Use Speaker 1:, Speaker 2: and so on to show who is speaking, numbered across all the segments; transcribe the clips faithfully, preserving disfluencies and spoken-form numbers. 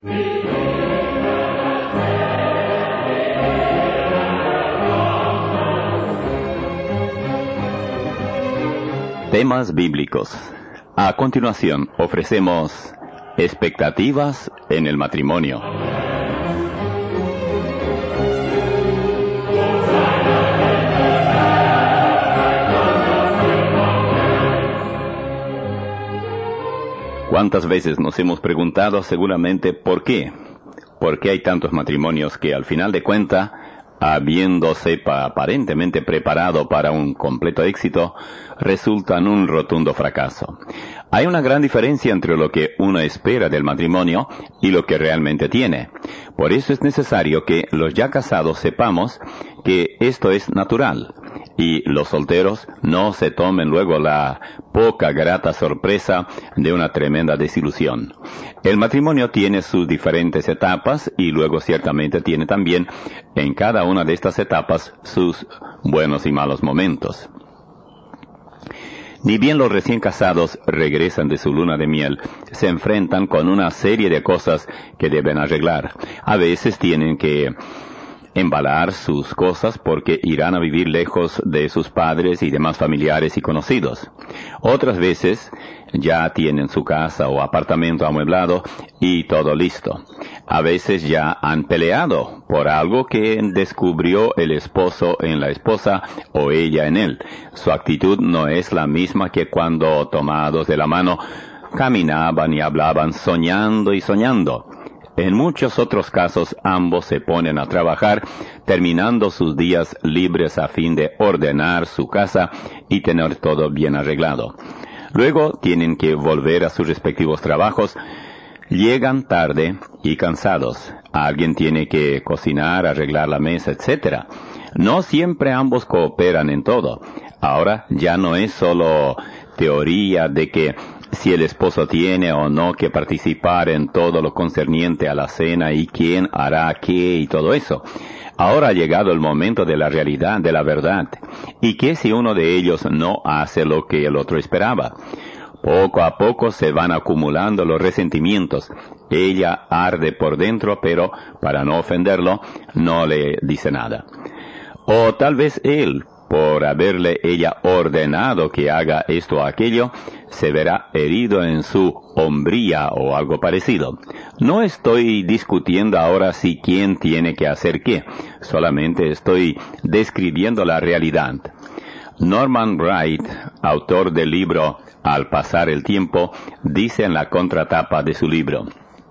Speaker 1: Temas bíblicos. A continuación, ofrecemos expectativas en el matrimonio. ¿Cuántas veces nos hemos preguntado seguramente por qué? ¿Por qué hay tantos matrimonios que al final de cuentas, habiéndose aparentemente preparado para un completo éxito, resultan un rotundo fracaso? Hay una gran diferencia entre lo que uno espera del matrimonio y lo que realmente tiene. Por eso es necesario que los ya casados sepamos que esto es natural, y los solteros no se tomen luego la poca grata sorpresa de una tremenda desilusión. El matrimonio tiene sus diferentes etapas y luego ciertamente tiene también en cada una de estas etapas sus buenos y malos momentos. Ni bien los recién casados regresan de su luna de miel, se enfrentan con una serie de cosas que deben arreglar. A veces tienen que embalar sus cosas porque irán a vivir lejos de sus padres y demás familiares y conocidos. Otras veces ya tienen su casa o apartamento amueblado y todo listo. A veces ya han peleado por algo que descubrió el esposo en la esposa o ella en él. Su actitud no es la misma que cuando, tomados de la mano, caminaban y hablaban soñando y soñando. En muchos otros casos ambos se ponen a trabajar, terminando sus días libres a fin de ordenar su casa y tener todo bien arreglado. Luego tienen que volver a sus respectivos trabajos. Llegan tarde y cansados. Alguien tiene que cocinar, arreglar la mesa, etcétera. No siempre ambos cooperan en todo. Ahora ya no es solo teoría de que si el esposo tiene o no que participar en todo lo concerniente a la cena y quién hará qué y todo eso. Ahora ha llegado el momento de la realidad, de la verdad. ¿Y qué si uno de ellos no hace lo que el otro esperaba? Poco a poco se van acumulando los resentimientos. Ella arde por dentro, pero para no ofenderlo, no le dice nada. O tal vez él, por haberle ella ordenado que haga esto o aquello, se verá herido en su hombría o algo parecido. No estoy discutiendo ahora si quién tiene que hacer qué, solamente estoy describiendo la realidad. Norman Wright, autor del libro Al pasar el tiempo, dice en la contratapa de su libro: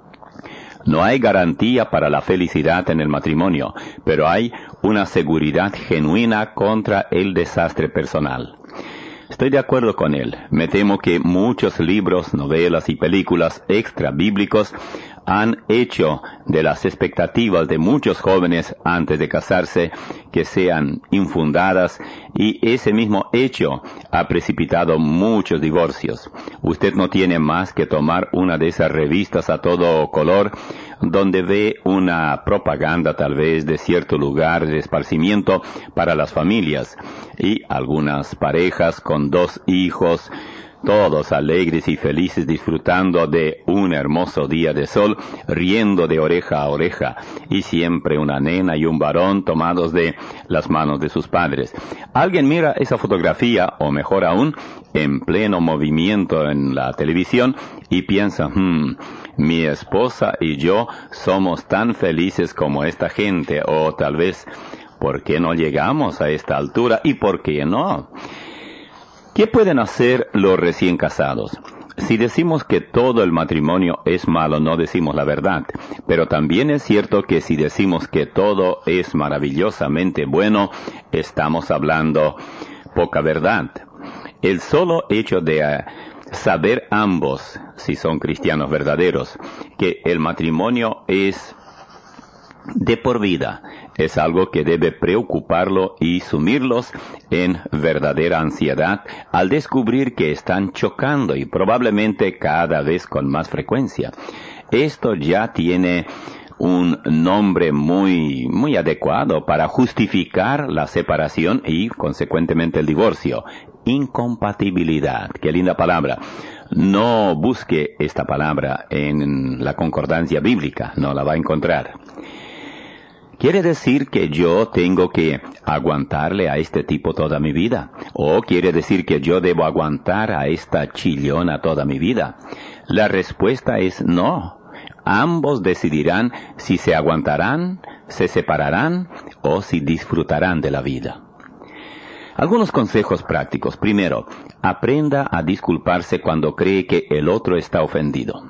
Speaker 1: no hay garantía para la felicidad en el matrimonio, pero hay una seguridad genuina contra el desastre personal. Estoy de acuerdo con él. Me temo que muchos libros, novelas y películas extra bíblicos han hecho de las expectativas de muchos jóvenes antes de casarse que sean infundadas, y ese mismo hecho ha precipitado muchos divorcios. Usted no tiene más que tomar una de esas revistas a todo color donde ve una propaganda tal vez de cierto lugar de esparcimiento para las familias, y algunas parejas con dos hijos, todos alegres y felices disfrutando de un hermoso día de sol, riendo de oreja a oreja, y siempre una nena y un varón tomados de las manos de sus padres. Alguien mira esa fotografía, o mejor aún, en pleno movimiento en la televisión, y piensa, hmm, mi esposa y yo somos tan felices como esta gente, o tal vez, ¿por qué no llegamos a esta altura? ¿Y por qué no? ¿Qué pueden hacer los recién casados? Si decimos que todo el matrimonio es malo, no decimos la verdad. Pero también es cierto que si decimos que todo es maravillosamente bueno, estamos hablando poca verdad. El solo hecho de uh, saber ambos, si son cristianos verdaderos, que el matrimonio es de por vida, es algo que debe preocuparlo y sumirlos en verdadera ansiedad al descubrir que están chocando, y probablemente cada vez con más frecuencia. Esto ya tiene un nombre muy, muy adecuado para justificar la separación y consecuentemente el divorcio: incompatibilidad. Qué linda palabra. No busque esta palabra en la concordancia bíblica, no la va a encontrar. ¿Quiere decir que yo tengo que aguantarle a este tipo toda mi vida? ¿O quiere decir que yo debo aguantar a esta chillona toda mi vida? La respuesta es no. Ambos decidirán si se aguantarán, se separarán o si disfrutarán de la vida. Algunos consejos prácticos. Primero, aprenda a disculparse cuando cree que el otro está ofendido.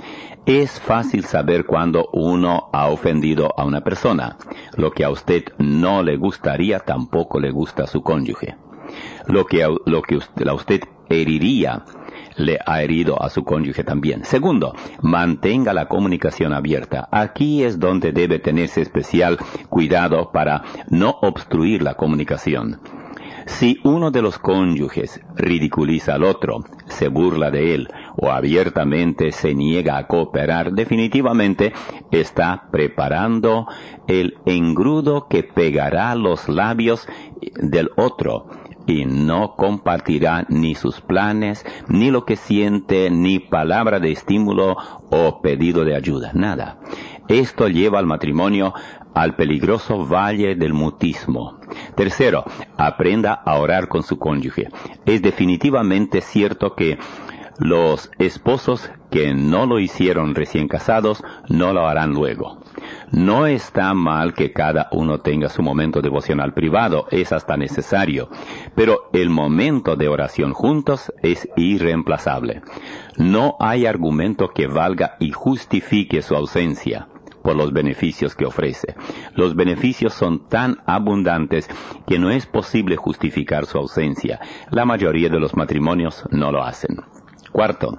Speaker 1: Es fácil saber cuando uno ha ofendido a una persona. Lo que a usted no le gustaría tampoco le gusta a su cónyuge. Lo que a, lo que usted, a usted heriría le ha herido a su cónyuge también. Segundo, mantenga la comunicación abierta. Aquí es donde debe tenerse especial cuidado para no obstruir la comunicación. Si uno de los cónyuges ridiculiza al otro, se burla de él o abiertamente se niega a cooperar, definitivamente está preparando el engrudo que pegará los labios del otro y no compartirá ni sus planes, ni lo que siente, ni palabra de estímulo o pedido de ayuda, nada. Esto lleva al matrimonio al peligroso valle del mutismo. Tercero, aprenda a orar con su cónyuge. Es definitivamente cierto que los esposos que no lo hicieron recién casados no lo harán luego. No está mal que cada uno tenga su momento devocional privado, es hasta necesario, pero el momento de oración juntos es irreemplazable. No hay argumento que valga y justifique su ausencia por los beneficios que ofrece. Los beneficios son tan abundantes que no es posible justificar su ausencia. La mayoría de los matrimonios no lo hacen. Cuarto,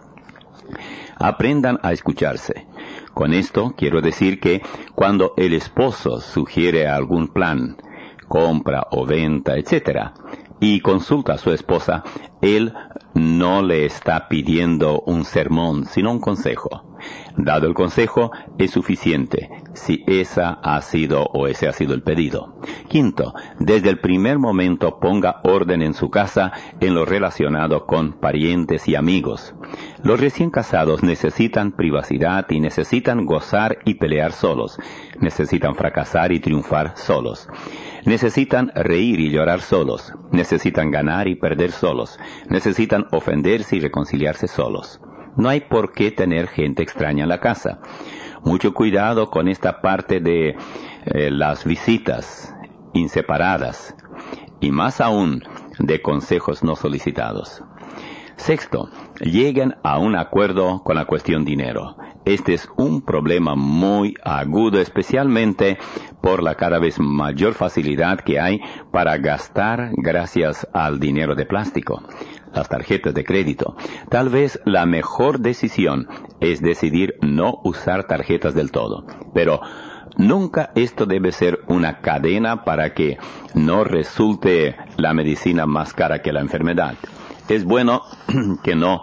Speaker 1: aprendan a escucharse. Con esto quiero decir que cuando el esposo sugiere algún plan, compra o venta, etcétera, y consulta a su esposa, él no le está pidiendo un sermón, sino un consejo. Dado el consejo, es suficiente si esa ha sido o ese ha sido el pedido. Quinto, desde el primer momento ponga orden en su casa en lo relacionado con parientes y amigos. Los recién casados necesitan privacidad y necesitan gozar y pelear solos. Necesitan fracasar y triunfar solos. Necesitan reír y llorar solos. Necesitan ganar y perder solos. Necesitan ofenderse y reconciliarse solos. No hay por qué tener gente extraña en la casa. Mucho cuidado con esta parte de eh, las visitas inseparadas y más aún de consejos no solicitados. Sexto, lleguen a un acuerdo con la cuestión dinero. Este es un problema muy agudo, especialmente por la cada vez mayor facilidad que hay para gastar gracias al dinero de plástico, las tarjetas de crédito. Tal vez la mejor decisión es decidir no usar tarjetas del todo, pero nunca esto debe ser una cadena para que no resulte la medicina más cara que la enfermedad. Es bueno que no,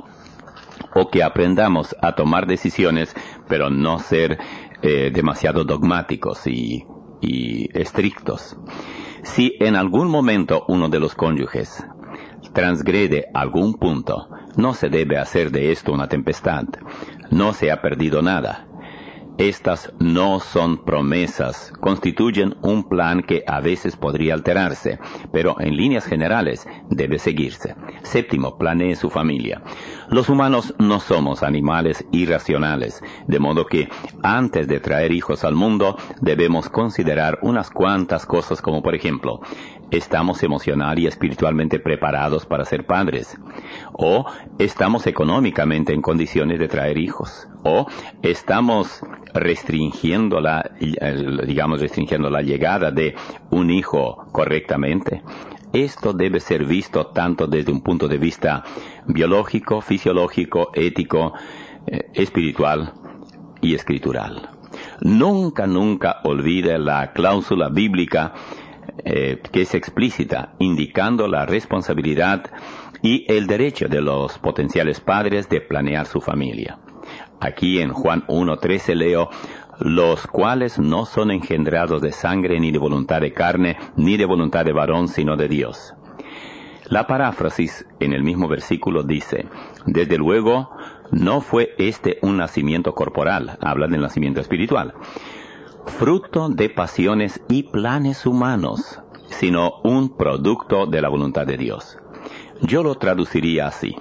Speaker 1: o que aprendamos a tomar decisiones, pero no ser eh, demasiado dogmáticos y, y estrictos. Si en algún momento uno de los cónyuges transgrede algún punto, no se debe hacer de esto una tempestad. No se ha perdido nada. Estas no son promesas, constituyen un plan que a veces podría alterarse, pero en líneas generales debe seguirse. Séptimo, planee su familia. Los humanos no somos animales irracionales, de modo que antes de traer hijos al mundo debemos considerar unas cuantas cosas como por ejemplo, ¿estamos emocional y espiritualmente preparados para ser padres? ¿O estamos económicamente en condiciones de traer hijos? ¿O estamos restringiendo la, digamos, restringiendo la llegada de un hijo correctamente? Esto debe ser visto tanto desde un punto de vista biológico, fisiológico, ético, eh, espiritual y escritural. Nunca, nunca olvide la cláusula bíblica eh, que es explícita, indicando la responsabilidad y el derecho de los potenciales padres de planear su familia. Aquí en Juan uno trece leo, los cuales no son engendrados de sangre, ni de voluntad de carne, ni de voluntad de varón, sino de Dios. La paráfrasis en el mismo versículo dice, desde luego, no fue este un nacimiento corporal, habla del nacimiento espiritual, fruto de pasiones y planes humanos, sino un producto de la voluntad de Dios. Yo lo traduciría así.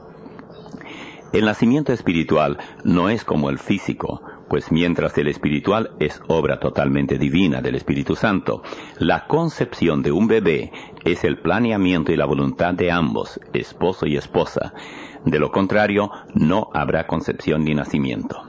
Speaker 1: El nacimiento espiritual no es como el físico, pues mientras el espiritual es obra totalmente divina del Espíritu Santo, la concepción de un bebé es el planeamiento y la voluntad de ambos, esposo y esposa. De lo contrario, no habrá concepción ni nacimiento.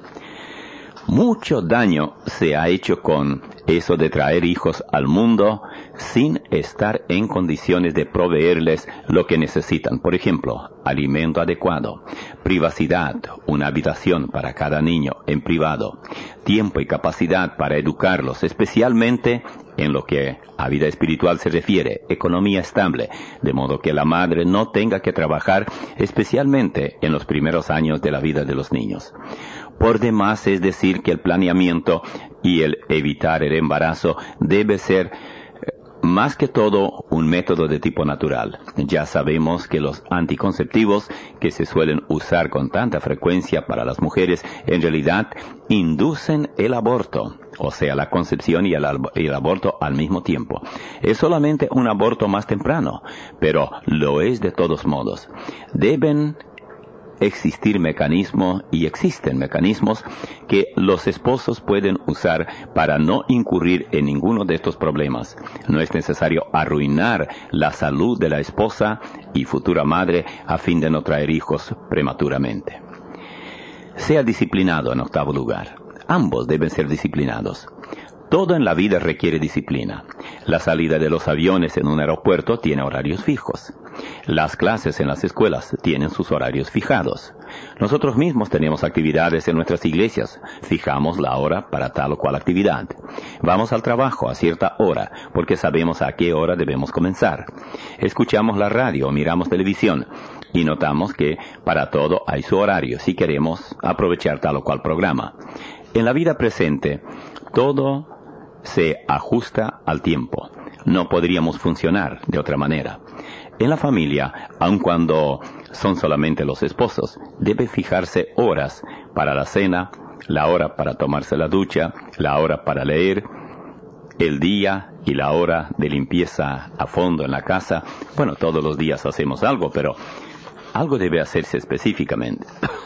Speaker 1: Mucho daño se ha hecho con eso de traer hijos al mundo sin estar en condiciones de proveerles lo que necesitan. Por ejemplo, alimento adecuado, privacidad, una habitación para cada niño en privado, tiempo y capacidad para educarlos, especialmente en lo que a vida espiritual se refiere, economía estable, de modo que la madre no tenga que trabajar, especialmente en los primeros años de la vida de los niños. Por demás es decir que el planeamiento y el evitar el embarazo debe ser más que todo un método de tipo natural. Ya sabemos que los anticonceptivos que se suelen usar con tanta frecuencia para las mujeres en realidad inducen el aborto, o sea, la concepción y el, y el aborto al mismo tiempo. Es solamente un aborto más temprano, pero lo es de todos modos. Deben existir mecanismos, y existen mecanismos, que los esposos pueden usar para no incurrir en ninguno de estos problemas. No es necesario arruinar la salud de la esposa y futura madre a fin de no traer hijos prematuramente. Sea disciplinado en octavo lugar. Ambos deben ser disciplinados. Todo en la vida requiere disciplina. La salida de los aviones en un aeropuerto tiene horarios fijos. Las clases en las escuelas tienen sus horarios fijados. Nosotros mismos tenemos actividades en nuestras iglesias. Fijamos la hora para tal o cual actividad. Vamos al trabajo a cierta hora porque sabemos a qué hora debemos comenzar. Escuchamos la radio o miramos televisión y notamos que para todo hay su horario si queremos aprovechar tal o cual programa. En la vida presente, todo se ajusta al tiempo. No podríamos funcionar de otra manera. En la familia, aun cuando son solamente los esposos, debe fijarse horas para la cena, la hora para tomarse la ducha, la hora para leer, el día y la hora de limpieza a fondo en la casa. Bueno, todos los días hacemos algo, pero algo debe hacerse específicamente.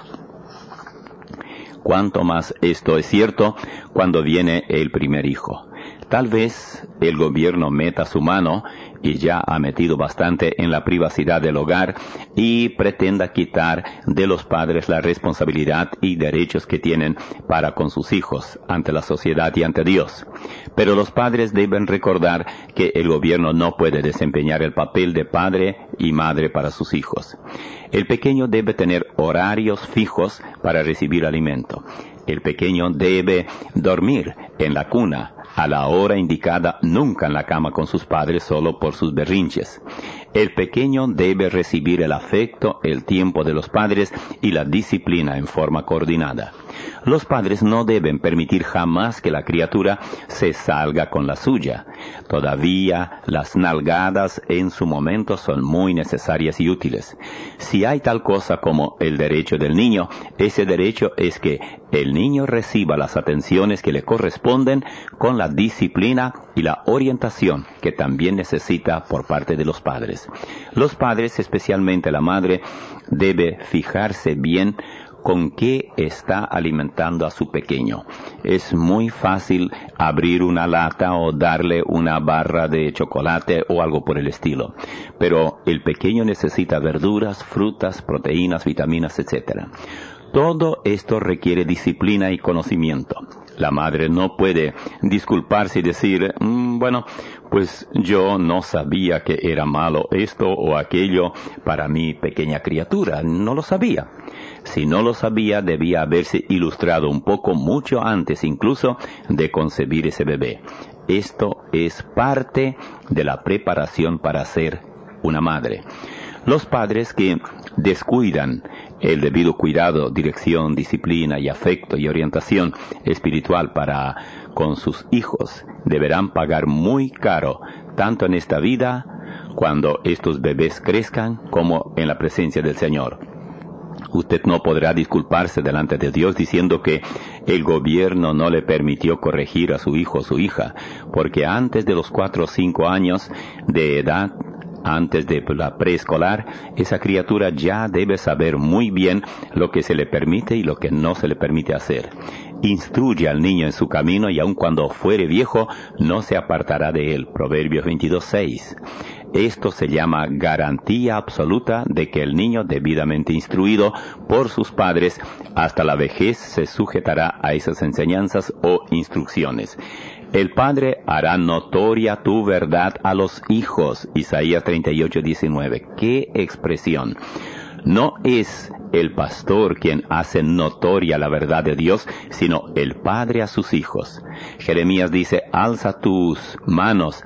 Speaker 1: Cuanto más esto es cierto cuando viene el primer hijo. Tal vez el gobierno meta su mano, y ya ha metido bastante en la privacidad del hogar, y pretenda quitar de los padres la responsabilidad y derechos que tienen para con sus hijos, ante la sociedad y ante Dios. Pero los padres deben recordar que el gobierno no puede desempeñar el papel de padre y madre para sus hijos. El pequeño debe tener horarios fijos para recibir alimento. El pequeño debe dormir en la cuna a la hora indicada, nunca en la cama con sus padres solo por sus berrinches. El pequeño debe recibir el afecto, el tiempo de los padres y la disciplina en forma coordinada. Los padres no deben permitir jamás que la criatura se salga con la suya. Todavía las nalgadas en su momento son muy necesarias y útiles. Si hay tal cosa como el derecho del niño, ese derecho es que el niño reciba las atenciones que le corresponden con la disciplina y la orientación que también necesita por parte de los padres. Los padres, especialmente la madre, debe fijarse bien con qué está alimentando a su pequeño. Es muy fácil abrir una lata o darle una barra de chocolate o algo por el estilo. Pero el pequeño necesita verduras, frutas, proteínas, vitaminas, etcétera. Todo esto requiere disciplina y conocimiento. La madre no puede disculparse y decir, mmm, bueno, pues yo no sabía que era malo esto o aquello para mi pequeña criatura. No lo sabía. Si no lo sabía, debía haberse ilustrado un poco mucho antes incluso de concebir ese bebé. Esto es parte de la preparación para ser una madre. Los padres que descuidan el debido cuidado, dirección, disciplina y afecto y orientación espiritual para con sus hijos deberán pagar muy caro, tanto en esta vida cuando estos bebés crezcan como en la presencia del Señor. Usted no podrá disculparse delante de Dios diciendo que el gobierno no le permitió corregir a su hijo o su hija, porque antes de los cuatro o cinco años de edad, antes de la preescolar, esa criatura ya debe saber muy bien lo que se le permite y lo que no se le permite hacer. Instruye al niño en su camino y aun cuando fuere viejo, no se apartará de él. Proverbios veintidós seis. Esto se llama garantía absoluta de que el niño debidamente instruido por sus padres hasta la vejez se sujetará a esas enseñanzas o instrucciones. El padre hará notoria tu verdad a los hijos. Isaías treinta y ocho diecinueve. ¡Qué expresión! No es el pastor quien hace notoria la verdad de Dios, sino el padre a sus hijos. Jeremías dice, alza tus manos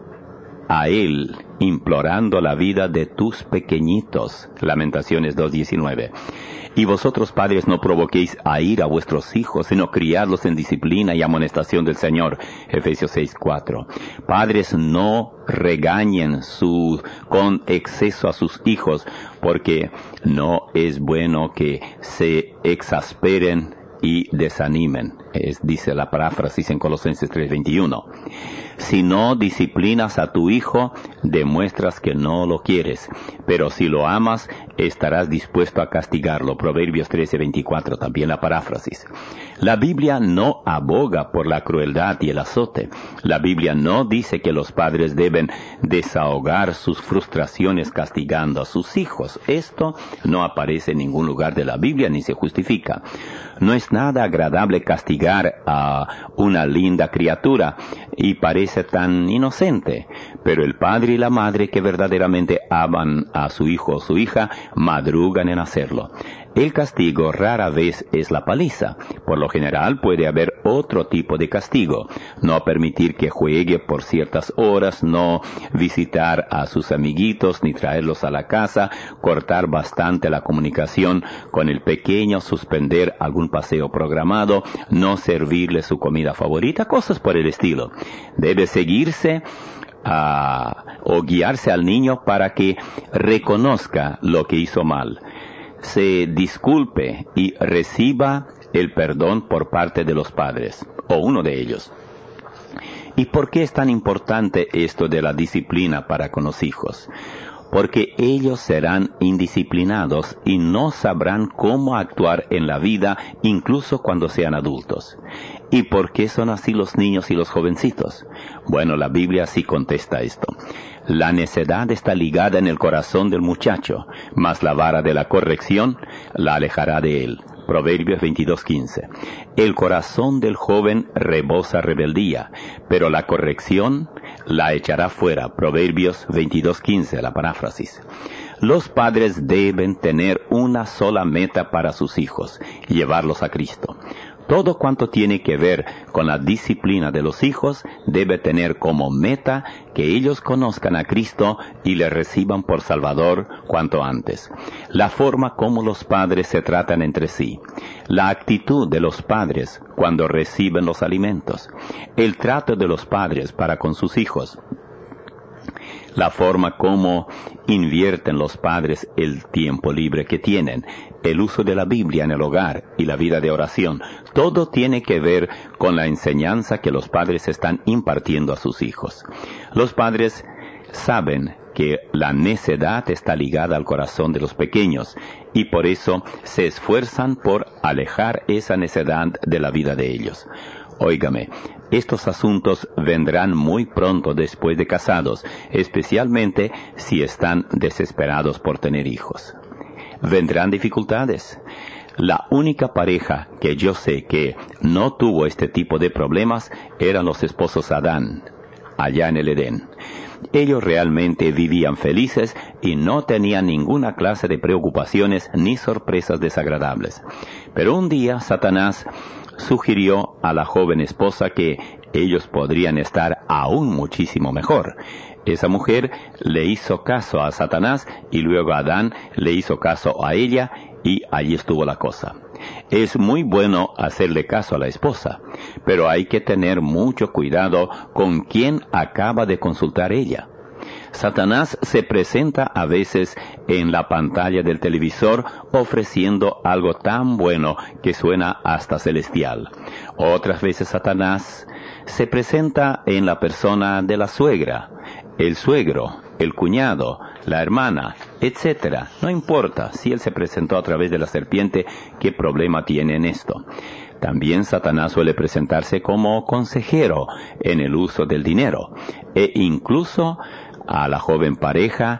Speaker 1: a él, implorando la vida de tus pequeñitos. Lamentaciones dos diecinueve. Y vosotros, padres, no provoquéis a ir a vuestros hijos, sino criadlos en disciplina y amonestación del Señor. Efesios seis cuatro. Padres, no regañen su, con exceso a sus hijos, porque no es bueno que se exasperen y desanimen. Es, dice la paráfrasis en Colosenses tres veintiuno. Si no disciplinas a tu hijo, demuestras que no lo quieres, pero si lo amas, estarás dispuesto a castigarlo. Proverbios trece veinticuatro, también la paráfrasis. La Biblia no aboga por la crueldad y el azote. La Biblia no dice que los padres deben desahogar sus frustraciones castigando a sus hijos. Esto no aparece en ningún lugar de la Biblia ni se justifica. No es nada agradable castigar a una linda criatura y parece tan inocente, pero el padre y la madre que verdaderamente aman a su hijo o su hija madrugan en hacerlo. El castigo rara vez es la paliza. Por lo general puede haber otro tipo de castigo. No permitir que juegue por ciertas horas, no visitar a sus amiguitos ni traerlos a la casa, cortar bastante la comunicación con el pequeño, suspender algún paseo programado, no servirle su comida favorita, cosas por el estilo. Debe seguirse a, o guiarse al niño para que reconozca lo que hizo mal, se disculpe y reciba el perdón por parte de los padres, o uno de ellos. ¿Y por qué es tan importante esto de la disciplina para con los hijos? Porque ellos serán indisciplinados y no sabrán cómo actuar en la vida, incluso cuando sean adultos. ¿Y por qué son así los niños y los jovencitos? Bueno, la Biblia sí contesta esto. La necedad está ligada en el corazón del muchacho, mas la vara de la corrección la alejará de él. Proverbios veintidós quince. El corazón del joven rebosa rebeldía, pero la corrección la echará fuera. Proverbios veintidós quince, la paráfrasis. Los padres deben tener una sola meta para sus hijos, llevarlos a Cristo. Todo cuanto tiene que ver con la disciplina de los hijos debe tener como meta que ellos conozcan a Cristo y le reciban por Salvador cuanto antes. La forma como los padres se tratan entre sí, la actitud de los padres cuando reciben los alimentos, el trato de los padres para con sus hijos, la forma como invierten los padres el tiempo libre que tienen, el uso de la Biblia en el hogar y la vida de oración. Todo tiene que ver con la enseñanza que los padres están impartiendo a sus hijos. Los padres saben que la necedad está ligada al corazón de los pequeños y por eso se esfuerzan por alejar esa necedad de la vida de ellos. Óigame, estos asuntos vendrán muy pronto después de casados, especialmente si están desesperados por tener hijos. Vendrán dificultades. La única pareja que yo sé que no tuvo este tipo de problemas eran los esposos Adán, allá en el Edén. Ellos realmente vivían felices y no tenían ninguna clase de preocupaciones ni sorpresas desagradables. Pero un día Satanás sugirió a la joven esposa que ellos podrían estar aún muchísimo mejor. Esa mujer le hizo caso a Satanás y luego Adán le hizo caso a ella y allí estuvo la cosa. Es muy bueno hacerle caso a la esposa, pero hay que tener mucho cuidado con quién acaba de consultar ella. Satanás se presenta a veces en la pantalla del televisor ofreciendo algo tan bueno que suena hasta celestial. Otras veces Satanás se presenta en la persona de la suegra, el suegro, el cuñado, la hermana, etcétera. No importa si él se presentó a través de la serpiente, ¿qué problema tiene en esto? También Satanás suele presentarse como consejero en el uso del dinero e incluso a la joven pareja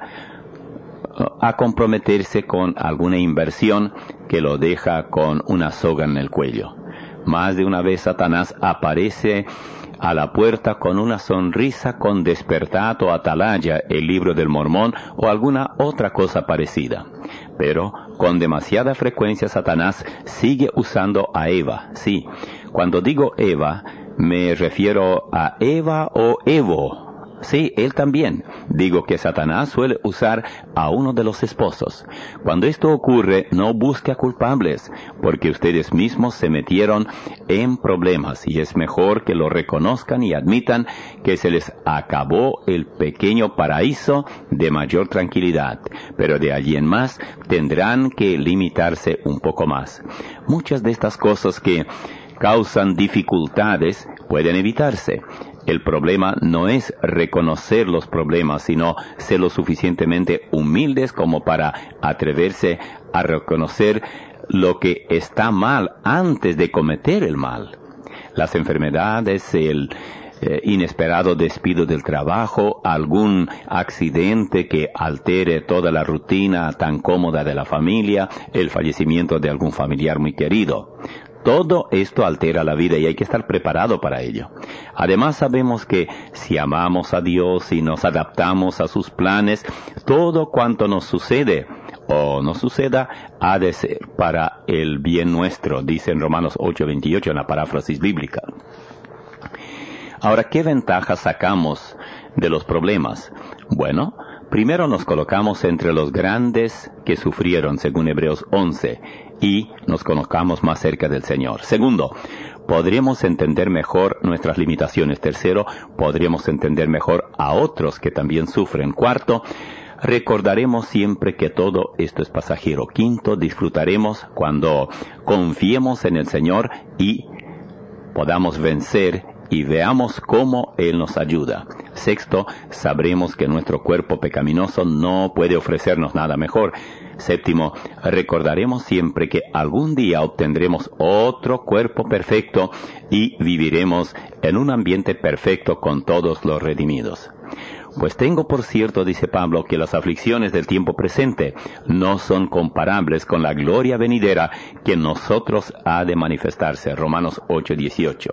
Speaker 1: a comprometerse con alguna inversión que lo deja con una soga en el cuello. Más de una vez Satanás aparece a la puerta con una sonrisa con Despertad o Atalaya, el libro del Mormón o alguna otra cosa parecida. Pero con demasiada frecuencia Satanás sigue usando a Eva. Sí, cuando digo Eva me refiero a Eva o Evo. Sí, él también. Digo que Satanás suele usar a uno de los esposos. Cuando esto ocurre, no busque a culpables, porque ustedes mismos se metieron en problemas y es mejor que lo reconozcan y admitan que se les acabó el pequeño paraíso de mayor tranquilidad. Pero de allí en más tendrán que limitarse un poco más. Muchas de estas cosas que causan dificultades pueden evitarse. El problema no es reconocer los problemas, sino ser lo suficientemente humildes como para atreverse a reconocer lo que está mal antes de cometer el mal. Las enfermedades, el eh, inesperado despido del trabajo, algún accidente que altere toda la rutina tan cómoda de la familia, el fallecimiento de algún familiar muy querido. Todo esto altera la vida y hay que estar preparado para ello. Además sabemos que si amamos a Dios y nos adaptamos a sus planes, todo cuanto nos sucede o no suceda ha de ser para el bien nuestro, dice en Romanos ocho veintiocho en la paráfrasis bíblica. Ahora, ¿qué ventajas sacamos de los problemas? Bueno, primero nos colocamos entre los grandes que sufrieron, según Hebreos once, y nos colocamos más cerca del Señor. Segundo, podríamos entender mejor nuestras limitaciones. Tercero, podríamos entender mejor a otros que también sufren. Cuarto, recordaremos siempre que todo esto es pasajero. Quinto, disfrutaremos cuando confiemos en el Señor y podamos vencer y veamos cómo Él nos ayuda. Sexto, sabremos que nuestro cuerpo pecaminoso no puede ofrecernos nada mejor. Séptimo, recordaremos siempre que algún día obtendremos otro cuerpo perfecto y viviremos en un ambiente perfecto con todos los redimidos. Pues tengo por cierto, dice Pablo, que las aflicciones del tiempo presente no son comparables con la gloria venidera que en nosotros ha de manifestarse. Romanos ocho dieciocho.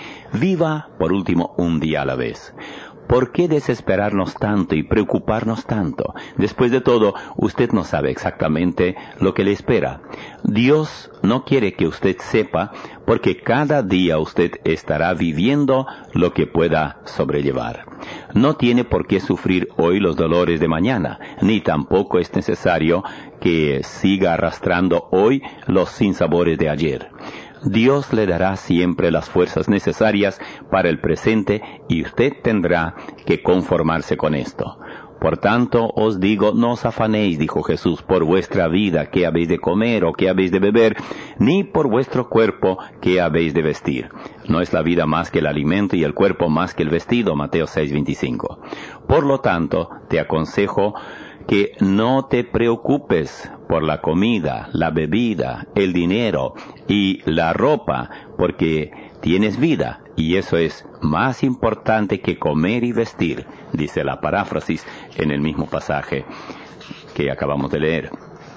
Speaker 1: Viva, por último, un día a la vez. ¿Por qué desesperarnos tanto y preocuparnos tanto? Después de todo, usted no sabe exactamente lo que le espera. Dios no quiere que usted sepa, porque cada día usted estará viviendo lo que pueda sobrellevar. No tiene por qué sufrir hoy los dolores de mañana, ni tampoco es necesario que siga arrastrando hoy los sinsabores de ayer. Dios le dará siempre las fuerzas necesarias para el presente y usted tendrá que conformarse con esto. Por tanto, os digo, no os afanéis, dijo Jesús, por vuestra vida, qué habéis de comer o qué habéis de beber, ni por vuestro cuerpo, qué habéis de vestir. No es la vida más que el alimento y el cuerpo más que el vestido, Mateo seis veinticinco. Por lo tanto, te aconsejo que no te preocupes por la comida, la bebida, el dinero y la ropa, porque tienes vida, y eso es más importante que comer y vestir, dice la paráfrasis en el mismo pasaje que acabamos de leer.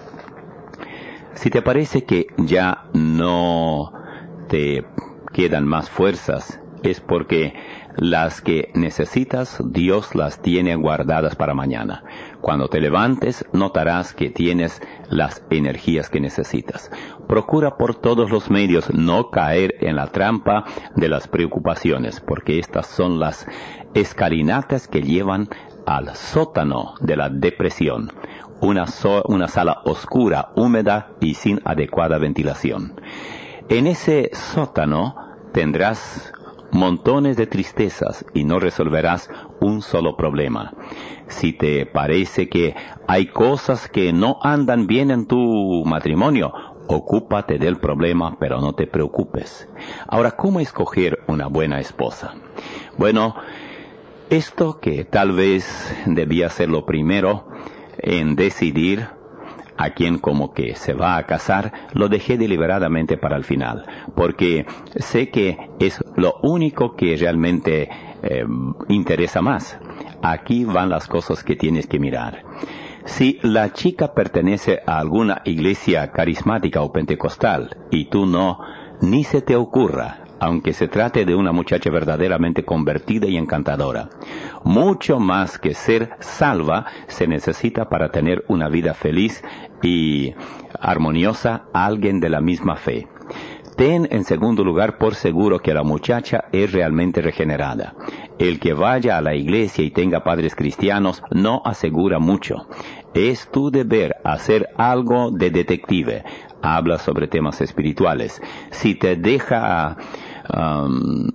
Speaker 1: Si te parece que ya no te quedan más fuerzas, es porque las que necesitas, Dios las tiene guardadas para mañana. Cuando te levantes, notarás que tienes las energías que necesitas. Procura por todos los medios no caer en la trampa de las preocupaciones, porque estas son las escalinatas que llevan al sótano de la depresión. Una, so- una sala oscura, húmeda y sin adecuada ventilación. En ese sótano tendrás montones de tristezas y no resolverás un solo problema. Si te parece que hay cosas que no andan bien en tu matrimonio, ocúpate del problema, pero no te preocupes. Ahora, ¿cómo escoger una buena esposa? Bueno, esto que tal vez debía ser lo primero en decidir a quien como que se va a casar, lo dejé deliberadamente para el final, porque sé que es lo único que realmente eh, interesa más. Aquí van las cosas que tienes que mirar. Si la chica pertenece a alguna iglesia carismática o pentecostal y tú no, ni se te ocurra, aunque se trate de una muchacha verdaderamente convertida y encantadora. Mucho más que ser salva se necesita para tener una vida feliz y armoniosa a alguien de la misma fe. Ten en segundo lugar por seguro que la muchacha es realmente regenerada. El que vaya a la iglesia y tenga padres cristianos no asegura mucho. Es tu deber hacer algo de detective. Habla sobre temas espirituales. Si te deja um,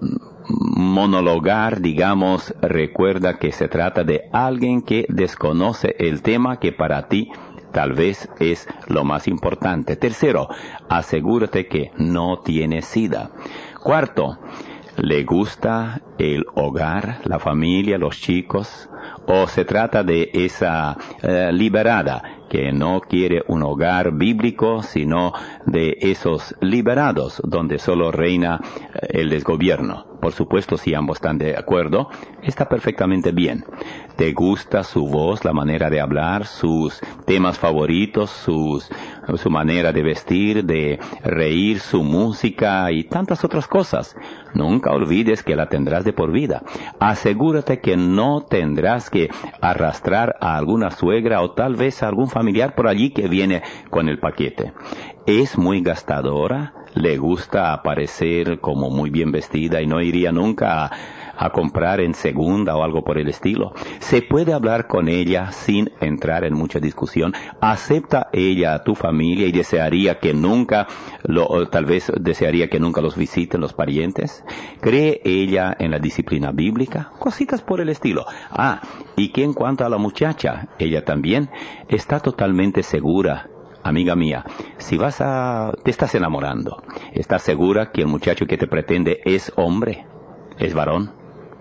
Speaker 1: monologar, digamos, recuerda que se trata de alguien que desconoce el tema que para ti tal vez es lo más importante. Tercero, asegúrate que no tiene sida. Cuarto, ¿le gusta el hogar, la familia, los chicos? ¿O se trata de esa eh, liberada que no quiere un hogar bíblico, sino de esos liberados donde solo reina eh, el desgobierno? Por supuesto, si ambos están de acuerdo, está perfectamente bien. ¿Te gusta su voz, la manera de hablar, sus temas favoritos, sus, su manera de vestir, de reír, su música y tantas otras cosas? Nunca olvides que la tendrás de por vida. Asegúrate que no tendrás que arrastrar a alguna suegra o tal vez a algún familiar por allí que viene con el paquete. ¿Es muy gastadora? ¿Le gusta aparecer como muy bien vestida y no iría nunca a, a comprar en segunda o algo por el estilo? ¿Se puede hablar con ella sin entrar en mucha discusión? ¿Acepta ella a tu familia y desearía que nunca, lo, o tal vez desearía que nunca los visiten los parientes? ¿Cree ella en la disciplina bíblica? Cositas por el estilo. Ah, y que en cuanto a la muchacha, ella también está totalmente segura. Amiga mía, si vas a, te estás enamorando, ¿estás segura que el muchacho que te pretende es hombre? ¿Es varón?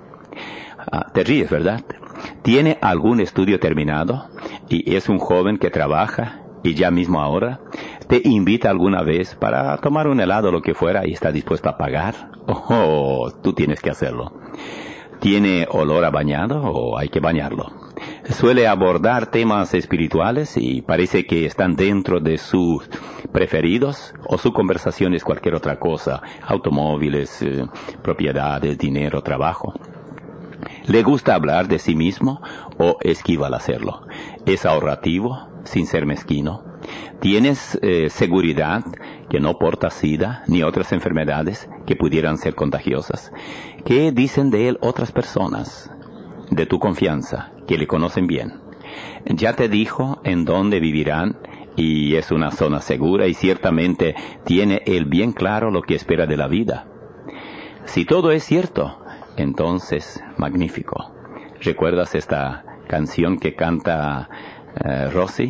Speaker 1: Ah, te ríes, ¿verdad? ¿Tiene algún estudio terminado? ¿Y es un joven que trabaja? ¿Y ya mismo ahora? ¿Te invita alguna vez para tomar un helado o lo que fuera y está dispuesto a pagar? Oh, tú tienes que hacerlo. ¿Tiene olor a bañado o hay que bañarlo? Suele abordar temas espirituales y parece que están dentro de sus preferidos, o su conversación es cualquier otra cosa, automóviles, eh, propiedades, dinero, trabajo. ¿Le gusta hablar de sí mismo o esquiva al hacerlo? ¿Es ahorrativo sin ser mezquino? ¿Tienes eh, seguridad que no porta sida ni otras enfermedades que pudieran ser contagiosas? ¿Qué dicen de él otras personas de tu confianza que le conocen bien? Ya te dijo en dónde vivirán y es una zona segura y ciertamente tiene él bien claro lo que espera de la vida. Si todo es cierto, entonces, magnífico. ¿Recuerdas esta canción que canta uh, Rosy?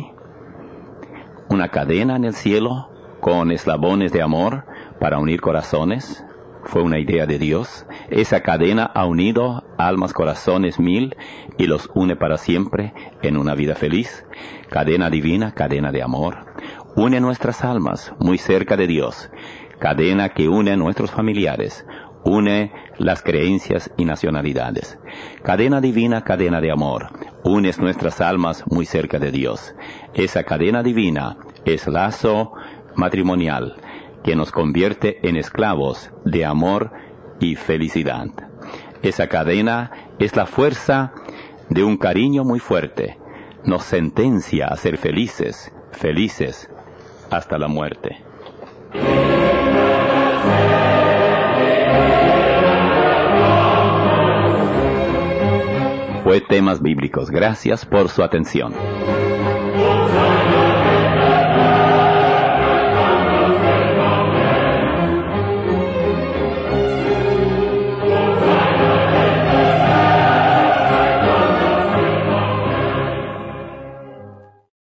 Speaker 1: Una cadena en el cielo con eslabones de amor para unir corazones. Fue una idea de Dios. Esa cadena ha unido almas, corazones mil y los une para siempre en una vida feliz. Cadena divina, cadena de amor. Une nuestras almas muy cerca de Dios. Cadena que une a nuestros familiares. Une las creencias y nacionalidades. Cadena divina, cadena de amor. Unes nuestras almas muy cerca de Dios. Esa cadena divina es lazo matrimonial que nos convierte en esclavos de amor y felicidad. Esa cadena es la fuerza de un cariño muy fuerte. Nos sentencia a ser felices, felices hasta la muerte. Fue Temas Bíblicos. Gracias por su atención.